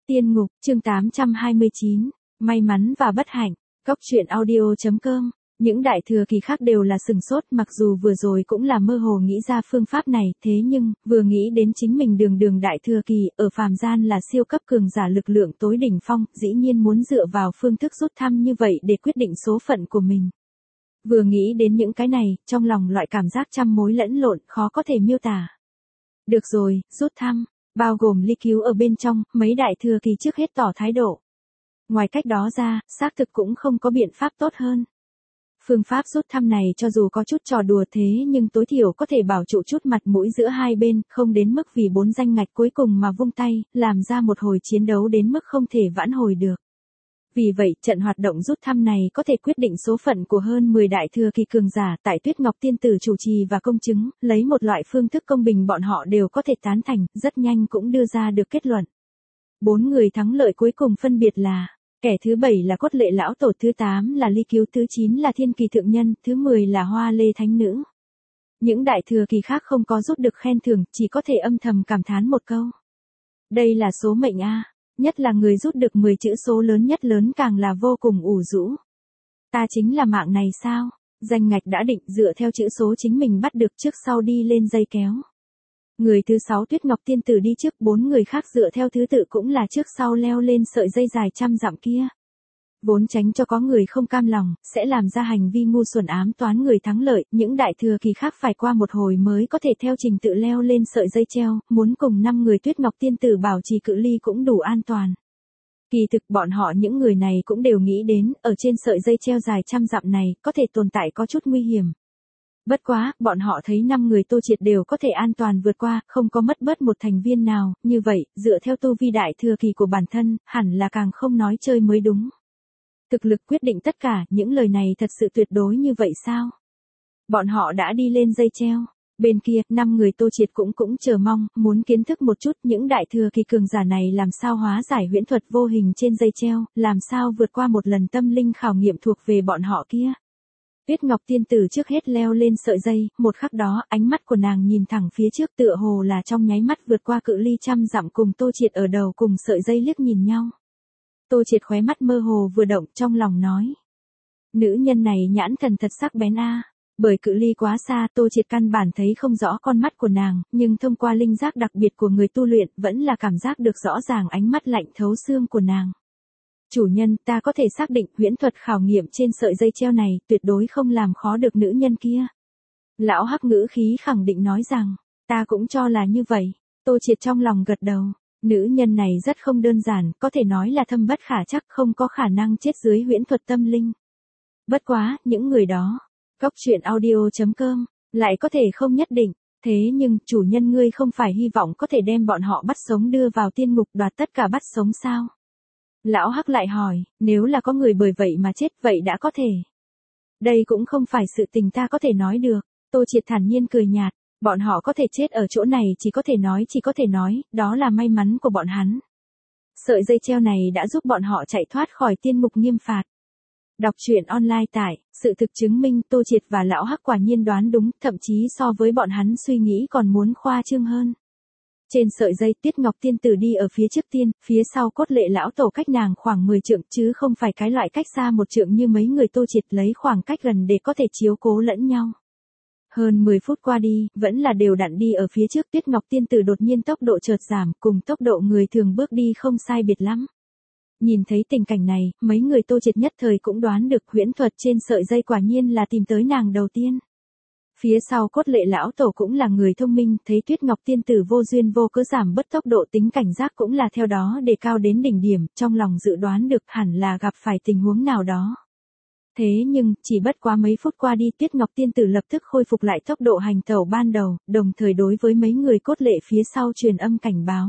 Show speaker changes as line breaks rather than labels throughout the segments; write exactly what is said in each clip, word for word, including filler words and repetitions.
Tiên ngục, chương tám trăm hai mươi chín, may mắn và bất hạnh, Cốc truyện audio chấm com. Những đại thừa kỳ khác đều là sừng sốt, mặc dù vừa rồi cũng là mơ hồ nghĩ ra phương pháp này, thế nhưng, vừa nghĩ đến chính mình đường đường đại thừa kỳ, ở phàm gian là siêu cấp cường giả lực lượng tối đỉnh phong, dĩ nhiên muốn dựa vào phương thức rút thăm như vậy để quyết định số phận của mình. Vừa nghĩ đến những cái này, trong lòng loại cảm giác trăm mối lẫn lộn, khó có thể miêu tả. Được rồi, rút thăm, bao gồm Ly Cứu ở bên trong, mấy đại thừa kỳ trước hết tỏ thái độ. Ngoài cách đó ra, xác thực cũng không có biện pháp tốt hơn. Phương pháp rút thăm này cho dù có chút trò đùa thế nhưng tối thiểu có thể bảo trụ chút mặt mũi giữa hai bên, không đến mức vì bốn danh ngạch cuối cùng mà vung tay, làm ra một hồi chiến đấu đến mức không thể vãn hồi được. Vì vậy, trận hoạt động rút thăm này có thể quyết định số phận của hơn mười đại thừa kỳ cường giả, tại Tuyết Ngọc Tiên Tử chủ trì và công chứng, lấy một loại phương thức công bình bọn họ đều có thể tán thành, rất nhanh cũng đưa ra được kết luận. Bốn người thắng lợi cuối cùng phân biệt là: kẻ thứ bảy là Cốt Lệ lão tổ, thứ tám là Ly Cứu, thứ chín là Thiên Kỳ thượng nhân, thứ mười là Hoa Lê thánh nữ. Những đại thừa kỳ khác không có rút được khen thưởng, chỉ có thể âm thầm cảm thán một câu. Đây là số mệnh a, nhất là người rút được mười chữ số lớn nhất lớn càng là vô cùng ủ rũ. Ta chính là mạng này sao? Danh ngạch đã định, dựa theo chữ số chính mình bắt được trước sau đi lên dây kéo. Người thứ sáu Tuyết Ngọc Tiên Tử đi trước, bốn người khác dựa theo thứ tự cũng là trước sau leo lên sợi dây dài trăm dặm kia. Vốn tránh cho có người không cam lòng, sẽ làm ra hành vi ngu xuẩn ám toán người thắng lợi, những đại thừa kỳ khác phải qua một hồi mới có thể theo trình tự leo lên sợi dây treo, muốn cùng năm người Tuyết Ngọc Tiên Tử bảo trì cự ly cũng đủ an toàn. Kỳ thực bọn họ những người này cũng đều nghĩ đến, ở trên sợi dây treo dài trăm dặm này, có thể tồn tại có chút nguy hiểm. Bất quá, bọn họ thấy năm người Tô Triệt đều có thể an toàn vượt qua, không có mất bớt một thành viên nào, như vậy, dựa theo tu vi đại thừa kỳ của bản thân, hẳn là càng không nói chơi mới đúng. Thực lực quyết định tất cả, những lời này thật sự tuyệt đối như vậy sao? Bọn họ đã đi lên dây treo. Bên kia, năm người Tô Triệt cũng cũng chờ mong, muốn kiến thức một chút những đại thừa kỳ cường giả này làm sao hóa giải huyễn thuật vô hình trên dây treo, làm sao vượt qua một lần tâm linh khảo nghiệm thuộc về bọn họ kia. Tuyết Ngọc Tiên Tử trước hết leo lên sợi dây, một khắc đó, ánh mắt của nàng nhìn thẳng phía trước tựa hồ là trong nháy mắt vượt qua cự ly trăm dặm, cùng Tô Triệt ở đầu cùng sợi dây liếc nhìn nhau. Tô Triệt khóe mắt mơ hồ vừa động, trong lòng nói. Nữ nhân này nhãn thần thật sắc bén a. Bởi cự ly quá xa, Tô Triệt căn bản thấy không rõ con mắt của nàng, nhưng thông qua linh giác đặc biệt của người tu luyện, vẫn là cảm giác được rõ ràng ánh mắt lạnh thấu xương của nàng. Chủ nhân, ta có thể xác định huyễn thuật khảo nghiệm trên sợi dây treo này, tuyệt đối không làm khó được nữ nhân kia. Lão Hắc ngữ khí khẳng định nói rằng, ta cũng cho là như vậy. Tô Triệt trong lòng gật đầu. Nữ nhân này rất không đơn giản, có thể nói là thâm bất khả trắc, không có khả năng chết dưới huyễn thuật tâm linh. Bất quá, những người đó, Cốc truyện audio chấm com, lại có thể không nhất định. Thế nhưng, chủ nhân ngươi không phải hy vọng có thể đem bọn họ bắt sống đưa vào tiên ngục đoạt tất cả bắt sống sao? Lão Hắc lại hỏi, nếu là có người bởi vậy mà chết, vậy đã có thể. Đây cũng không phải sự tình ta có thể nói được. Tô Triệt thản nhiên cười nhạt, bọn họ có thể chết ở chỗ này chỉ có thể nói chỉ có thể nói, đó là may mắn của bọn hắn. Sợi dây treo này đã giúp bọn họ chạy thoát khỏi tiên ngục nghiêm phạt. Đọc truyện online tại, sự thực chứng minh Tô Triệt và Lão Hắc quả nhiên đoán đúng, thậm chí so với bọn hắn suy nghĩ còn muốn khoa trương hơn. Trên sợi dây Tuyết Ngọc Tiên Tử đi ở phía trước tiên, phía sau Cốt Lệ lão tổ cách nàng khoảng mười trượng, chứ không phải cái loại cách xa một trượng như mấy người Tô Triệt, lấy khoảng cách gần để có thể chiếu cố lẫn nhau. Hơn mười phút qua đi, vẫn là đều đặn đi ở phía trước, Tuyết Ngọc Tiên Tử đột nhiên tốc độ chợt giảm, cùng tốc độ người thường bước đi không sai biệt lắm. Nhìn thấy tình cảnh này, mấy người Tô Triệt nhất thời cũng đoán được huyễn thuật trên sợi dây quả nhiên là tìm tới nàng đầu tiên. Phía sau Cốt Lệ lão tổ cũng là người thông minh, thấy Tuyết Ngọc Tiên Tử vô duyên vô cớ giảm bớt tốc độ, tính cảnh giác cũng là theo đó đề cao đến đỉnh điểm, trong lòng dự đoán được hẳn là gặp phải tình huống nào đó. Thế nhưng, chỉ bất quá mấy phút qua đi, Tuyết Ngọc Tiên Tử lập tức khôi phục lại tốc độ hành tẩu ban đầu, đồng thời đối với mấy người Cốt Lệ phía sau truyền âm cảnh báo.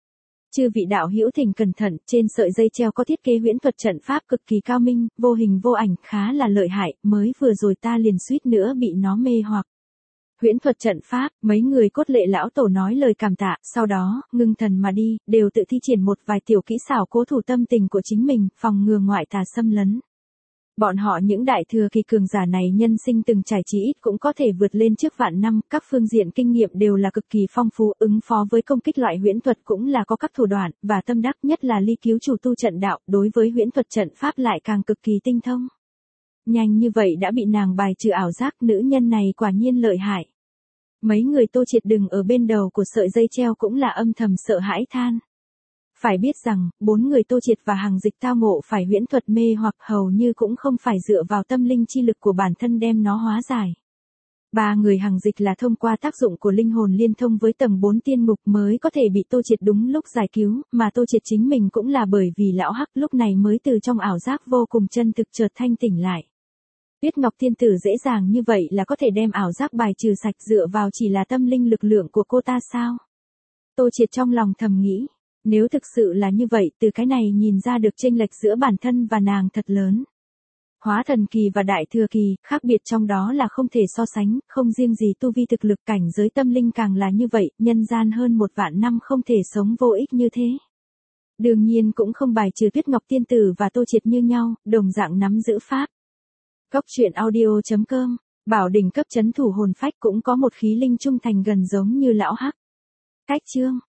Chư vị đạo hữu thỉnh cẩn thận, trên sợi dây treo có thiết kế huyễn thuật trận pháp cực kỳ cao minh, vô hình vô ảnh, khá là lợi hại, mới vừa rồi ta liền suýt nữa bị nó mê hoặc. Huyễn thuật trận pháp, mấy người Cốt Lệ lão tổ nói lời cảm tạ, sau đó, ngưng thần mà đi, đều tự thi triển một vài tiểu kỹ xảo cố thủ tâm tình của chính mình, phòng ngừa ngoại tà xâm lấn. Bọn họ những đại thừa kỳ cường giả này nhân sinh từng trải chí ít cũng có thể vượt lên trước vạn năm, các phương diện kinh nghiệm đều là cực kỳ phong phú, ứng phó với công kích loại huyễn thuật cũng là có các thủ đoạn, và tâm đắc nhất là ly cứu chủ tu trận đạo, đối với huyễn thuật trận pháp lại càng cực kỳ tinh thông. Nhanh như vậy đã bị nàng bài trừ ảo giác, nữ nhân này quả nhiên lợi hại. Mấy người Tô Triệt đừng ở bên đầu của sợi dây treo cũng là âm thầm sợ hãi than. Phải biết rằng, bốn người Tô Triệt và Hằng Dịch tao ngộ phải huyễn thuật mê hoặc hầu như cũng không phải dựa vào tâm linh chi lực của bản thân đem nó hóa giải. Ba người Hằng Dịch là thông qua tác dụng của linh hồn liên thông với tầng bốn tiên ngục mới có thể bị Tô Triệt đúng lúc giải cứu, mà Tô Triệt chính mình cũng là bởi vì lão hắc lúc này mới từ trong ảo giác vô cùng chân thực chợt thanh tỉnh lại. Tuyết Ngọc Tiên Tử dễ dàng như vậy là có thể đem ảo giác bài trừ sạch dựa vào chỉ là tâm linh lực lượng của cô ta sao? Tô Triệt trong lòng thầm nghĩ. Nếu thực sự là như vậy, từ cái này nhìn ra được chênh lệch giữa bản thân và nàng thật lớn. Hóa thần kỳ và đại thừa kỳ, khác biệt trong đó là không thể so sánh, không riêng gì tu vi thực lực cảnh giới tâm linh càng là như vậy, nhân gian hơn một vạn năm không thể sống vô ích như thế. Đương nhiên cũng không bài trừ Tuyết Ngọc Tiên Tử và Tô Triệt như nhau, đồng dạng nắm giữ pháp. Cốc truyện audio chấm com, bảo đỉnh cấp chấn thủ hồn phách cũng có một khí linh trung thành gần giống như lão hắc. Cách chương